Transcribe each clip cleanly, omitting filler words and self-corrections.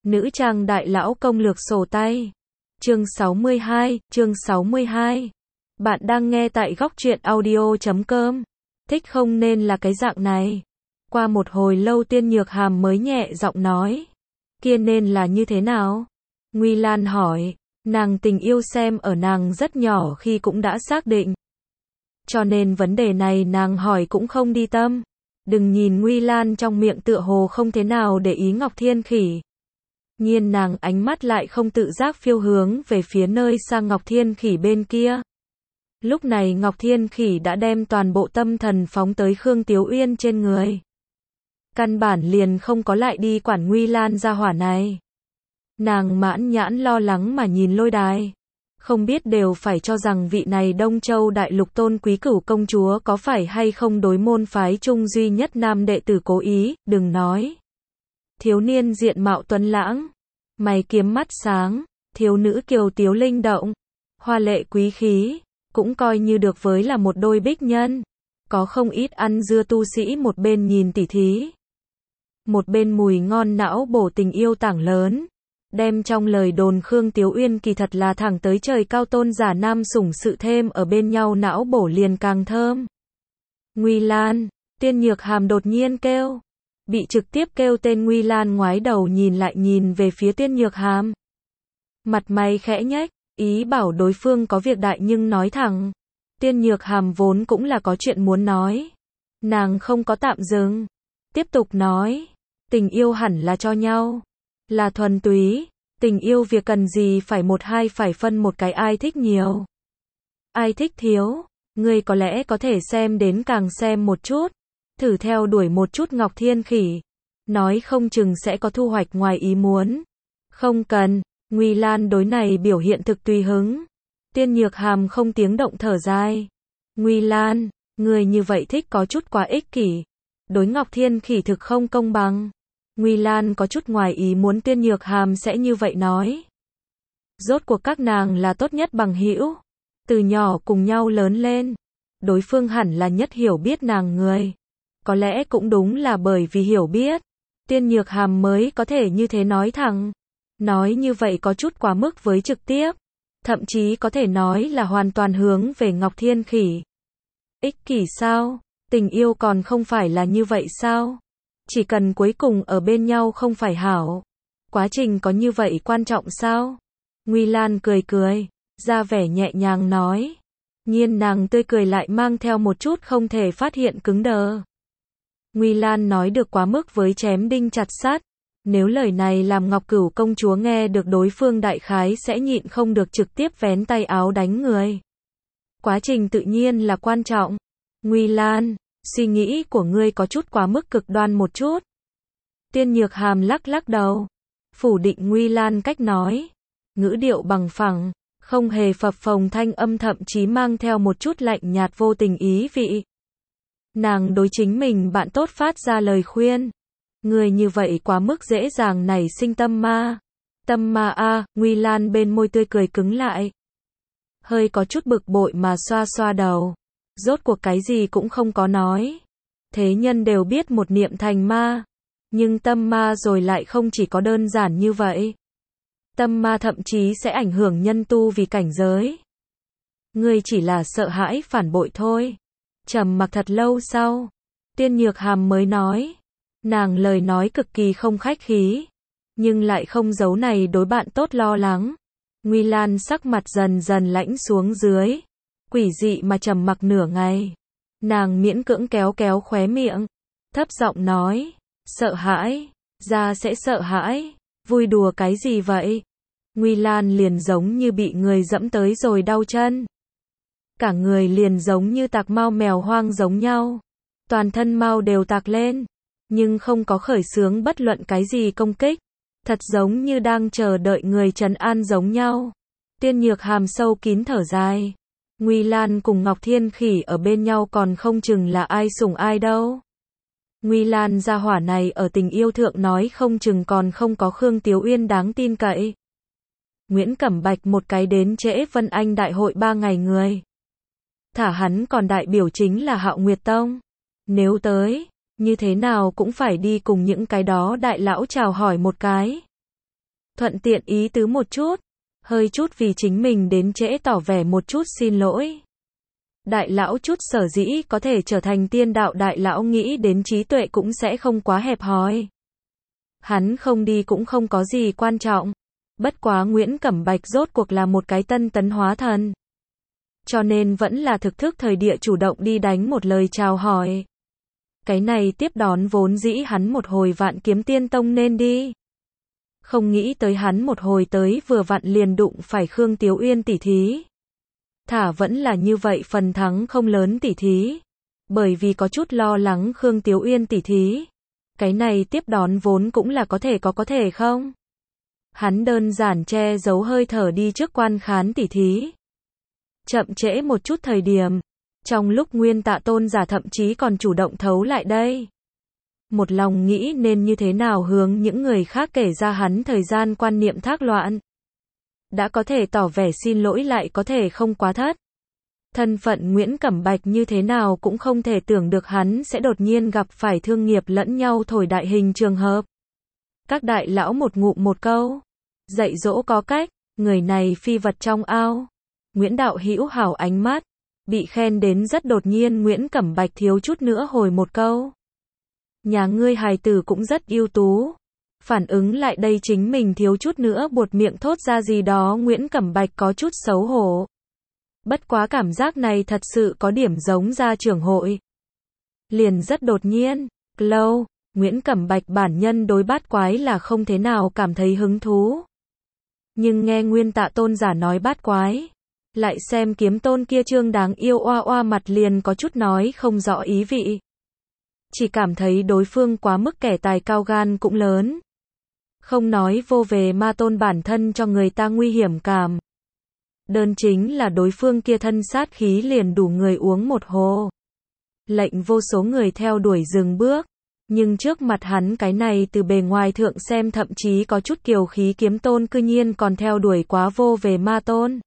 Nữ trang đại lão công lược sổ tay. Chương 62. Bạn đang nghe tại góc truyện audio.com. Thích không nên là cái dạng này. Qua một hồi lâu Tiên Nhược Hàm mới nhẹ giọng nói. Kia nên là như thế nào? Nguy Lan hỏi. Nàng tình yêu xem ở nàng rất nhỏ khi cũng đã xác định. Cho nên vấn đề này nàng hỏi cũng không đi tâm. Đừng nhìn Nguy Lan trong miệng tựa hồ không thế nào để ý Ngọc Thiên Khỉ. Nhiên nàng ánh mắt lại không tự giác phiêu hướng về phía nơi xa Ngọc Thiên Khỉ bên kia. Lúc này Ngọc Thiên Khỉ đã đem toàn bộ tâm thần phóng tới Khương Tiếu Uyên trên người. Căn bản liền không có lại đi quản Nguy Lan gia hỏa này. Nàng mãn nhãn lo lắng mà nhìn Lôi Đài. Không biết đều phải cho rằng vị này Đông Châu Đại Lục tôn quý cửu công chúa có phải hay không đối môn phái trung duy nhất nam đệ tử cố ý, đừng nói. Thiếu niên diện mạo tuấn lãng, mày kiếm mắt sáng, thiếu nữ kiều tiếu linh động, hoa lệ quý khí, cũng coi như được với là một đôi bích nhân. Có không ít ăn dưa tu sĩ một bên nhìn tỉ thí, một bên mùi ngon não bổ tình yêu tảng lớn. Đem trong lời đồn Khương Tiếu Uyên kỳ thật là thẳng tới trời cao tôn giả nam sủng sự thêm ở bên nhau não bổ liền càng thơm. Nguy Lan, Tiên Nhược Hàm đột nhiên kêu. Bị trực tiếp kêu tên Nguy Lan ngoái đầu nhìn lại nhìn về phía Tiên Nhược Hàm. Mặt mày khẽ nhếch, ý bảo đối phương có việc đại nhưng nói thẳng. Tiên Nhược Hàm vốn cũng là có chuyện muốn nói. Nàng không có tạm dừng. Tiếp tục nói. Tình yêu hẳn là cho nhau. Là thuần túy, tình yêu việc cần gì phải một hai phải phân một cái ai thích nhiều. Ai thích thiếu, ngươi có lẽ có thể xem đến càng xem một chút, thử theo đuổi một chút Ngọc Thiên Khỉ, nói không chừng sẽ có thu hoạch ngoài ý muốn. Không cần, Nguy Lan đối này biểu hiện thực tùy hứng. Tiên Nhược Hàm không tiếng động thở dài. Nguy Lan, ngươi như vậy thích có chút quá ích kỷ, đối Ngọc Thiên Khỉ thực không công bằng. Nguy Lan có chút ngoài ý muốn Tiên Nhược Hàm sẽ như vậy nói. Rốt cuộc các nàng là tốt nhất bằng hữu, từ nhỏ cùng nhau lớn lên, đối phương hẳn là nhất hiểu biết nàng người. Có lẽ cũng đúng là bởi vì hiểu biết, Tiên Nhược Hàm mới có thể như thế nói thẳng. Nói như vậy có chút quá mức với trực tiếp, thậm chí có thể nói là hoàn toàn hướng về Ngọc Thiên Khỉ. Ích kỷ sao? Tình yêu còn không phải là như vậy sao? Chỉ cần cuối cùng ở bên nhau không phải hảo. Quá trình có như vậy quan trọng sao? Nguy Lan cười cười, ra vẻ nhẹ nhàng nói. Nhiên nàng tươi cười lại mang theo một chút không thể phát hiện cứng đờ. Nguy Lan nói được quá mức với chém đinh chặt sắt. Nếu lời này làm Ngọc Cửu công chúa nghe được đối phương đại khái sẽ nhịn không được trực tiếp vén tay áo đánh người. Quá trình tự nhiên là quan trọng. Nguy Lan, suy nghĩ của ngươi có chút quá mức cực đoan một chút. Tiên Nhược Hàm lắc lắc đầu, phủ định Nguy Lan cách nói, ngữ điệu bằng phẳng, không hề phập phồng thanh âm thậm chí mang theo một chút lạnh nhạt vô tình ý vị. Nàng đối chính mình bạn tốt phát ra lời khuyên, người như vậy quá mức dễ dàng nảy sinh tâm ma. Tâm ma a, Nguy Lan bên môi tươi cười cứng lại, hơi có chút bực bội mà xoa xoa đầu. Rốt cuộc cái gì cũng không có nói. Thế nhân đều biết một niệm thành ma. Nhưng tâm ma rồi lại không chỉ có đơn giản như vậy. Tâm ma thậm chí sẽ ảnh hưởng nhân tu vì cảnh giới. Ngươi chỉ là sợ hãi phản bội thôi. Trầm mặc thật lâu sau, Tiên Nhược Hàm mới nói. Nàng lời nói cực kỳ không khách khí, nhưng lại không giấu này đối bạn tốt lo lắng. Nguy Lan sắc mặt dần dần lãnh xuống dưới. Quỷ dị mà trầm mặc nửa ngày. Nàng miễn cưỡng kéo kéo khóe miệng, thấp giọng nói, sợ hãi, ra sẽ sợ hãi, vui đùa cái gì vậy? Nguy Lan liền giống như bị người dẫm tới rồi đau chân. Cả người liền giống như tạc mao mèo hoang giống nhau. Toàn thân mao đều tạc lên, nhưng không có khởi xướng bất luận cái gì công kích. Thật giống như đang chờ đợi người trấn an giống nhau. Tiên Nhược Hàm sâu kín thở dài. Nguy Lan cùng Ngọc Thiên Khỉ ở bên nhau còn không chừng là ai sủng ai đâu. Nguy Lan gia hỏa này ở tình yêu thượng nói không chừng còn không có Khương Tiếu Uyên đáng tin cậy. Nguyễn Cẩm Bạch một cái đến trễ Vân Anh đại hội 3 ngày người. Thả hắn còn đại biểu chính là Hạo Nguyệt Tông. Nếu tới, như thế nào cũng phải đi cùng những cái đó đại lão chào hỏi một cái. Thuận tiện ý tứ một chút, hơi chút vì chính mình đến trễ tỏ vẻ một chút xin lỗi. Đại lão chút sở dĩ có thể trở thành tiên đạo đại lão nghĩ đến trí tuệ cũng sẽ không quá hẹp hòi. Hắn không đi cũng không có gì quan trọng. Bất quá Nguyễn Cẩm Bạch rốt cuộc là một cái tân tấn hóa thần. Cho nên vẫn là thực thức thời địa chủ động đi đánh một lời chào hỏi. Cái này tiếp đón vốn dĩ hắn một hồi Vạn Kiếm Tiên Tông nên đi. Không nghĩ tới hắn một hồi tới vừa vặn liền đụng phải Khương Tiếu Uyên tỷ thí. Thả vẫn là như vậy phần thắng không lớn tỷ thí. Bởi vì có chút lo lắng Khương Tiếu Uyên tỷ thí. Cái này tiếp đón vốn cũng là có thể không? Hắn đơn giản che giấu hơi thở đi trước quan khán tỷ thí. Chậm trễ một chút thời điểm. Trong lúc Nguyên Tạ Tôn giả thậm chí còn chủ động thấu lại đây. Một lòng nghĩ nên như thế nào hướng những người khác kể ra hắn thời gian quan niệm thác loạn. Đã có thể tỏ vẻ xin lỗi lại có thể không quá thất. Thân phận Nguyễn Cẩm Bạch như thế nào cũng không thể tưởng được hắn sẽ đột nhiên gặp phải thương nghiệp lẫn nhau thổi đại hình trường hợp. Các đại lão một ngụm một câu. Dạy dỗ có cách, người này phi vật trong ao. Nguyễn Đạo Hữu hảo ánh mắt. Bị khen đến rất đột nhiên Nguyễn Cẩm Bạch thiếu chút nữa hồi một câu. Nhà ngươi hài tử cũng rất ưu tú. Phản ứng lại đây chính mình thiếu chút nữa buột miệng thốt ra gì đó Nguyễn Cẩm Bạch có chút xấu hổ. Bất quá cảm giác này thật sự có điểm giống gia trưởng hội. Liền rất đột nhiên, lâu, Nguyễn Cẩm Bạch bản nhân đối bát quái là không thế nào cảm thấy hứng thú. Nhưng nghe Nguyên Tạ Tôn giả nói bát quái, lại xem Kiếm Tôn kia trương đáng yêu oa oa mặt liền có chút nói không rõ ý vị. Chỉ cảm thấy đối phương quá mức kẻ tài cao gan cũng lớn. Không nói vô về ma tôn bản thân cho người ta nguy hiểm cảm. Đơn chính là đối phương kia thân sát khí liền đủ người uống một hồ. Lệnh vô số người theo đuổi dừng bước. Nhưng trước mặt hắn cái này từ bề ngoài thượng xem thậm chí có chút kiều khí Kiếm Tôn cư nhiên còn theo đuổi quá vô về ma tôn.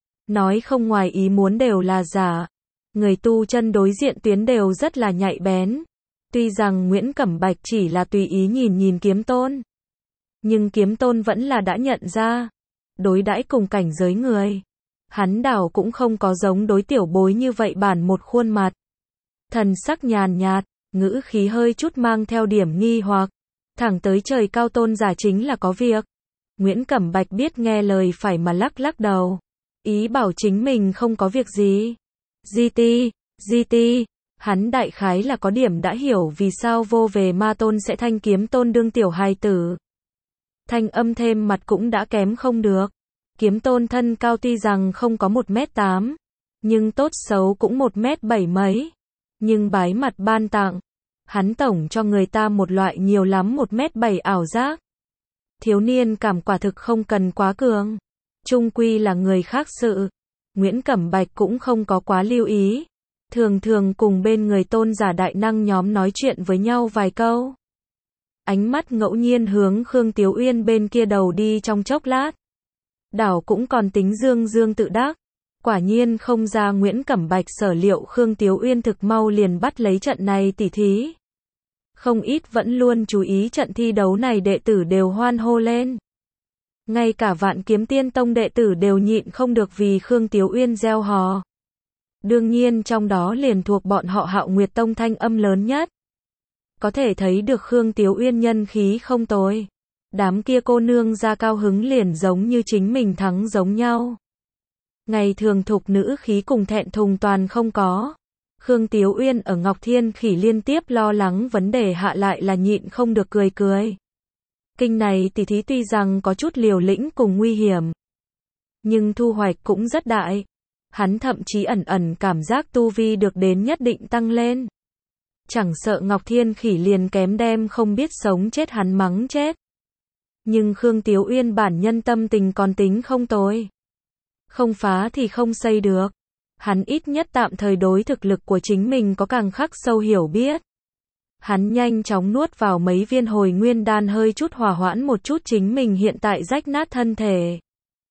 Nói không ngoài ý muốn đều là giả. Người tu chân đối diện tuyến đều rất là nhạy bén. Tuy rằng Nguyễn Cẩm Bạch chỉ là tùy ý nhìn Kiếm Tôn. Nhưng Kiếm Tôn vẫn là đã nhận ra. Đối đãi cùng cảnh giới người. Hắn đảo cũng không có giống đối tiểu bối như vậy bản một khuôn mặt. Thần sắc nhàn nhạt, ngữ khí hơi chút mang theo điểm nghi hoặc. Thẳng tới trời cao tôn giả chính là có việc. Nguyễn Cẩm Bạch biết nghe lời phải mà lắc đầu. Ý bảo chính mình không có việc gì. GT, hắn đại khái là có điểm đã hiểu vì sao vô về ma tôn sẽ thanh Kiếm Tôn đương tiểu hài tử. Thanh âm thêm mặt cũng đã kém không được. Kiếm Tôn thân cao tuy rằng không có 1m8, nhưng tốt xấu cũng 1m7 mấy. Nhưng bái mặt ban tặng, hắn tổng cho người ta một loại nhiều lắm 1m7 ảo giác. Thiếu niên cảm quả thực không cần quá cường. Chung quy là người khác sự. Nguyễn Cẩm Bạch cũng không có quá lưu ý. Thường cùng bên người tôn giả đại năng nhóm nói chuyện với nhau vài câu. Ánh mắt ngẫu nhiên hướng Khương Tiếu Uyên bên kia đầu đi trong chốc lát. Đảo cũng còn tính dương tự đắc. Quả nhiên không ra Nguyễn Cẩm Bạch sở liệu Khương Tiếu Uyên thực mau liền bắt lấy trận này tỉ thí. Không ít vẫn luôn chú ý trận thi đấu này đệ tử đều hoan hô lên. Ngay cả Vạn Kiếm Tiên Tông đệ tử đều nhịn không được vì Khương Tiếu Uyên reo hò. Đương nhiên trong đó liền thuộc bọn họ Hạo Nguyệt Tông thanh âm lớn nhất. Có thể thấy được Khương Tiếu Uyên nhân khí không tồi. Đám kia cô nương ra cao hứng liền giống như chính mình thắng giống nhau. Ngày thường thục nữ khí cùng thẹn thùng toàn không có. Khương Tiếu Uyên ở Ngọc Thiên Khỉ liên tiếp lo lắng vấn đề hạ lại là nhịn không được cười. Kinh này tỷ thí tuy rằng có chút liều lĩnh cùng nguy hiểm. Nhưng thu hoạch cũng rất đại. Hắn thậm chí ẩn cảm giác tu vi được đến nhất định tăng lên. Chẳng sợ Ngọc Thiên Khỉ liền kém đem không biết sống chết hắn mắng chết. Nhưng Khương Tiếu Uyên bản nhân tâm tình còn tính không tồi. Không phá thì không xây được. Hắn ít nhất tạm thời đối thực lực của chính mình có càng khắc sâu hiểu biết. Hắn nhanh chóng nuốt vào mấy viên hồi nguyên đan hơi chút hòa hoãn một chút chính mình hiện tại rách nát thân thể.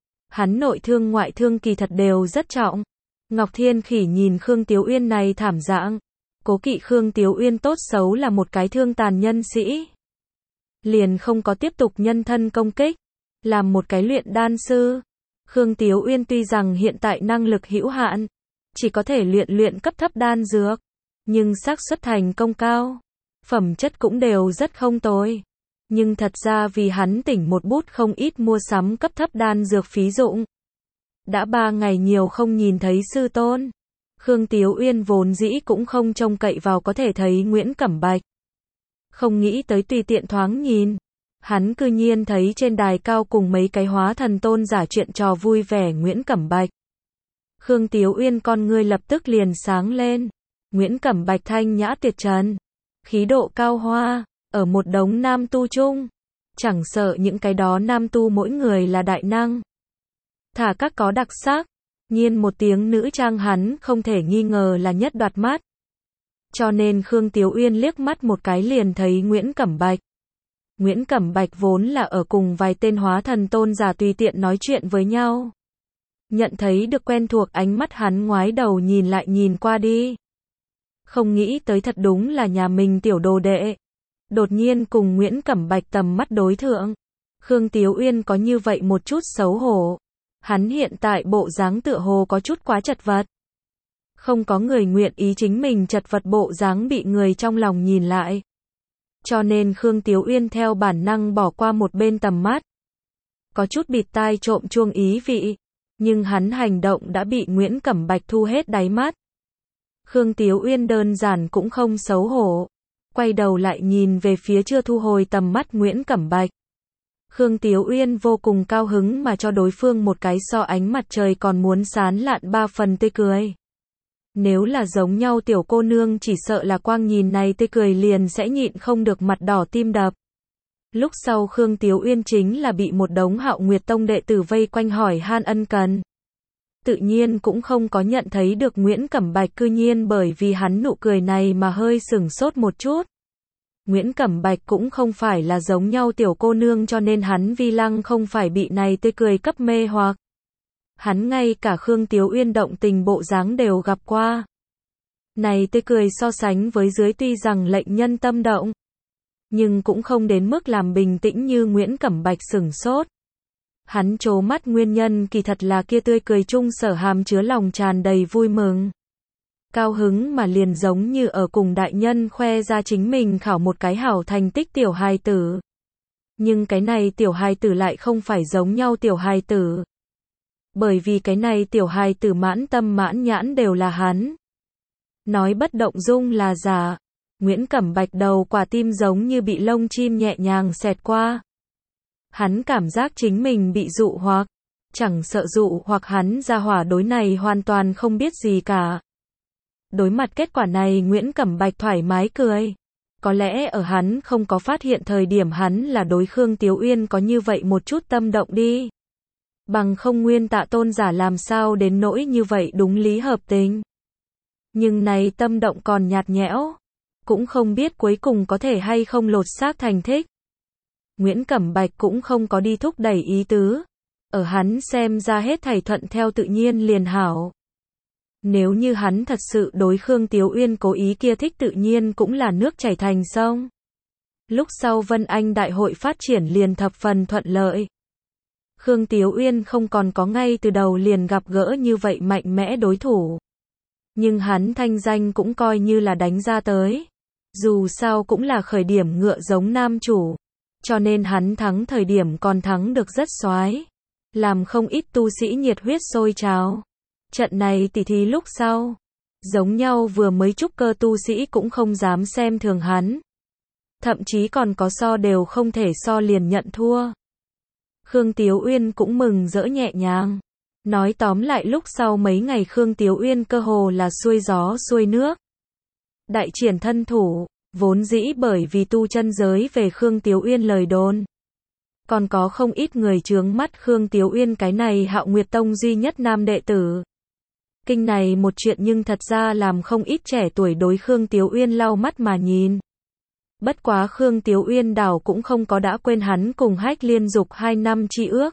Hắn nội thương ngoại thương kỳ thật đều rất trọng. Ngọc Thiên Khỉ nhìn Khương Tiếu Uyên này thảm dạng. Cố kỵ Khương Tiếu Uyên tốt xấu là một cái thương tàn nhân sĩ. Liền không có tiếp tục nhân thân công kích. làm một cái luyện đan sư. Khương Tiếu Uyên tuy rằng hiện tại năng lực hữu hạn, chỉ có thể luyện cấp thấp đan dược, nhưng xác suất thành công cao, phẩm chất cũng đều rất không tồi. Nhưng thật ra vì hắn tỉnh một bút không ít mua sắm cấp thấp đan dược phí dụng. Đã 3 ngày nhiều không nhìn thấy sư tôn. Khương Tiếu Uyên vốn dĩ cũng không trông cậy vào có thể thấy Nguyễn Cẩm Bạch. Không nghĩ tới tùy tiện thoáng nhìn, hắn cư nhiên thấy trên đài cao cùng mấy cái hóa thần tôn giả chuyện trò vui vẻ Nguyễn Cẩm Bạch. Khương Tiếu Uyên con ngươi lập tức liền sáng lên. Nguyễn Cẩm Bạch thanh nhã tuyệt trần, khí độ cao hoa, ở một đống nam tu chung, chẳng sợ những cái đó nam tu mỗi người là đại năng. Thả các có đặc sắc, nhiên một tiếng nữ trang hắn không thể nghi ngờ là nhất đoạt mắt. Cho nên Khương Tiếu Uyên liếc mắt một cái liền thấy Nguyễn Cẩm Bạch. Nguyễn Cẩm Bạch vốn là ở cùng vài tên hóa thần tôn giả tùy tiện nói chuyện với nhau. Nhận thấy được quen thuộc ánh mắt hắn ngoái đầu nhìn lại nhìn qua đi. Không nghĩ tới thật đúng là nhà mình tiểu đồ đệ. Đột nhiên cùng Nguyễn Cẩm Bạch tầm mắt đối thượng. Khương Tiếu Uyên có như vậy một chút xấu hổ. Hắn hiện tại bộ dáng tựa hồ có chút quá chật vật. Không có người nguyện ý chính mình chật vật bộ dáng bị người trong lòng nhìn lại. Cho nên Khương Tiếu Uyên theo bản năng bỏ qua một bên tầm mắt. Có chút bịt tai trộm chuông ý vị. Nhưng hắn hành động đã bị Nguyễn Cẩm Bạch thu hết đáy mắt. Khương Tiếu Uyên đơn giản cũng không xấu hổ. Quay đầu lại nhìn về phía chưa thu hồi tầm mắt Nguyễn Cẩm Bạch. Khương Tiếu Uyên vô cùng cao hứng mà cho đối phương một cái so ánh mặt trời còn muốn sán lạn 3 phần tươi cười. Nếu là giống nhau tiểu cô nương chỉ sợ là quang nhìn này tươi cười liền sẽ nhịn không được mặt đỏ tim đập. Lúc sau Khương Tiếu Uyên chính là bị một đống Hạo Nguyệt Tông đệ tử vây quanh hỏi han ân cần. Tự nhiên cũng không có nhận thấy được Nguyễn Cẩm Bạch cư nhiên bởi vì hắn nụ cười này mà hơi sửng sốt một chút. Nguyễn Cẩm Bạch cũng không phải là giống nhau tiểu cô nương cho nên hắn vi lăng không phải bị này tươi cười cấp mê hoặc. Hắn ngay cả Khương Tiếu Uyên động tình bộ dáng đều gặp qua. Này tươi cười so sánh với dưới tuy rằng lệnh nhân tâm động, nhưng cũng không đến mức làm bình tĩnh như Nguyễn Cẩm Bạch sửng sốt. Hắn trố mắt nguyên nhân kỳ thật là kia tươi cười chung sở hàm chứa lòng tràn đầy vui mừng. Cao hứng mà liền giống như ở cùng đại nhân khoe ra chính mình khảo một cái hảo thành tích tiểu hài tử. Nhưng cái này tiểu hài tử lại không phải giống nhau tiểu hài tử. Bởi vì cái này tiểu hài tử mãn tâm mãn nhãn đều là hắn. Nói bất động dung là giả. Nguyễn Cẩm Bạch đầu quả tim giống như bị lông chim nhẹ nhàng xẹt qua. Hắn cảm giác chính mình bị dụ hoặc. Chẳng sợ dụ hoặc hắn ra hỏa đối này hoàn toàn không biết gì cả. Đối mặt kết quả này Nguyễn Cẩm Bạch thoải mái cười. Có lẽ ở hắn không có phát hiện thời điểm hắn là đối Khương Tiếu Uyên có như vậy một chút tâm động đi. Bằng không Nguyên Tạ tôn giả làm sao đến nỗi như vậy đúng lý hợp tình. Nhưng này tâm động còn nhạt nhẽo. Cũng không biết cuối cùng có thể hay không lột xác thành thích. Nguyễn Cẩm Bạch cũng không có đi thúc đẩy ý tứ. Ở hắn xem ra hết thảy thuận theo tự nhiên liền hảo. Nếu như hắn thật sự đối Khương Tiếu Uyên cố ý kia thích tự nhiên cũng là nước chảy thành sông. Lúc sau Vân Anh đại hội phát triển liền thập phần thuận lợi. Khương Tiếu Uyên không còn có ngay từ đầu liền gặp gỡ như vậy mạnh mẽ đối thủ. Nhưng hắn thanh danh cũng coi như là đánh ra tới. Dù sao cũng là khởi điểm ngựa giống nam chủ. Cho nên hắn thắng thời điểm còn thắng được rất xoái. Làm không ít tu sĩ nhiệt huyết sôi trào. Trận này tỉ thí lúc sau. Giống nhau vừa mới trúc cơ tu sĩ cũng không dám xem thường hắn. Thậm chí còn có so đều không thể so liền nhận thua. Khương Tiếu Uyên cũng mừng rỡ nhẹ nhàng. Nói tóm lại lúc sau mấy ngày Khương Tiếu Uyên cơ hồ là xuôi gió xuôi nước. Đại triển thân thủ, vốn dĩ bởi vì tu chân giới về Khương Tiếu Uyên lời đồn. Còn có không ít người chướng mắt Khương Tiếu Uyên cái này Hạo Nguyệt Tông duy nhất nam đệ tử. Kinh này một chuyện nhưng thật ra làm không ít trẻ tuổi đối Khương Tiếu Uyên lau mắt mà nhìn. Bất quá Khương Tiếu Uyên đảo cũng không có đã quên hắn cùng Hách Liên Dục 2 năm chi ước.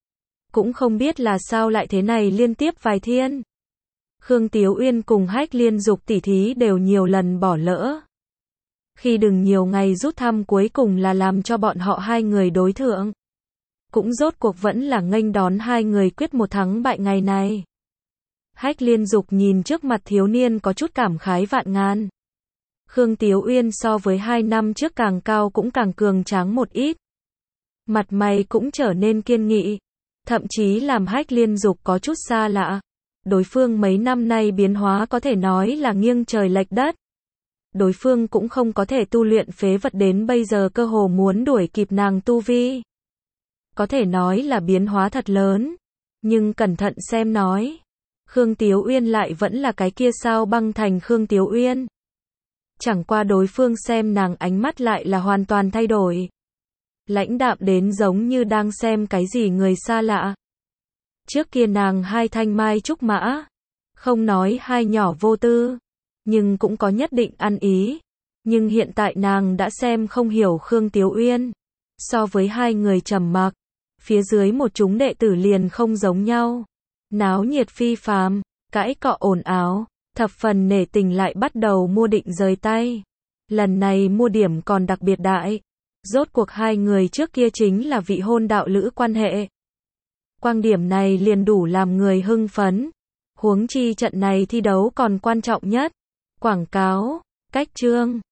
Cũng không biết là sao lại thế này liên tiếp vài thiên. Khương Tiếu Uyên cùng Hách Liên Dục tỉ thí đều nhiều lần bỏ lỡ. Khi đừng nhiều ngày rút thăm cuối cùng là làm cho bọn họ hai người đối thượng. cũng rốt cuộc vẫn là nghênh đón hai người quyết một thắng bại ngày này. Hách Liên Dục nhìn trước mặt thiếu niên có chút cảm khái vạn ngàn. Khương Tiếu Uyên so với 2 năm trước càng cao cũng càng cường tráng một ít. Mặt mày cũng trở nên kiên nghị, thậm chí làm Hách Liên Dục có chút xa lạ. Đối phương mấy năm nay biến hóa có thể nói là nghiêng trời lệch đất. Đối phương cũng không có thể tu luyện phế vật đến bây giờ cơ hồ muốn đuổi kịp nàng tu vi. Có thể nói là biến hóa thật lớn, nhưng cẩn thận xem nói, Khương Tiếu Uyên lại vẫn là cái kia Sao Băng Thành Khương Tiếu Uyên. Chẳng qua đối phương xem nàng ánh mắt lại là hoàn toàn thay đổi. Lãnh đạm đến giống như đang xem cái gì người xa lạ. Trước kia nàng hai thanh mai trúc mã, không nói hai nhỏ vô tư, nhưng cũng có nhất định ăn ý. Nhưng hiện tại nàng đã xem không hiểu Khương Tiếu Uyên. So với hai người trầm mặc, phía dưới một chúng đệ tử liền không giống nhau. Náo nhiệt phi phàm, cãi cọ ồn ào, thập phần nể tình lại bắt đầu mua định rời tay. Lần này mua điểm còn đặc biệt đại. Rốt cuộc hai người trước kia chính là vị hôn đạo lữ quan hệ. Quang điểm này liền đủ làm người hưng phấn. Huống chi trận này thi đấu còn quan trọng nhất. Quảng cáo, cách chương.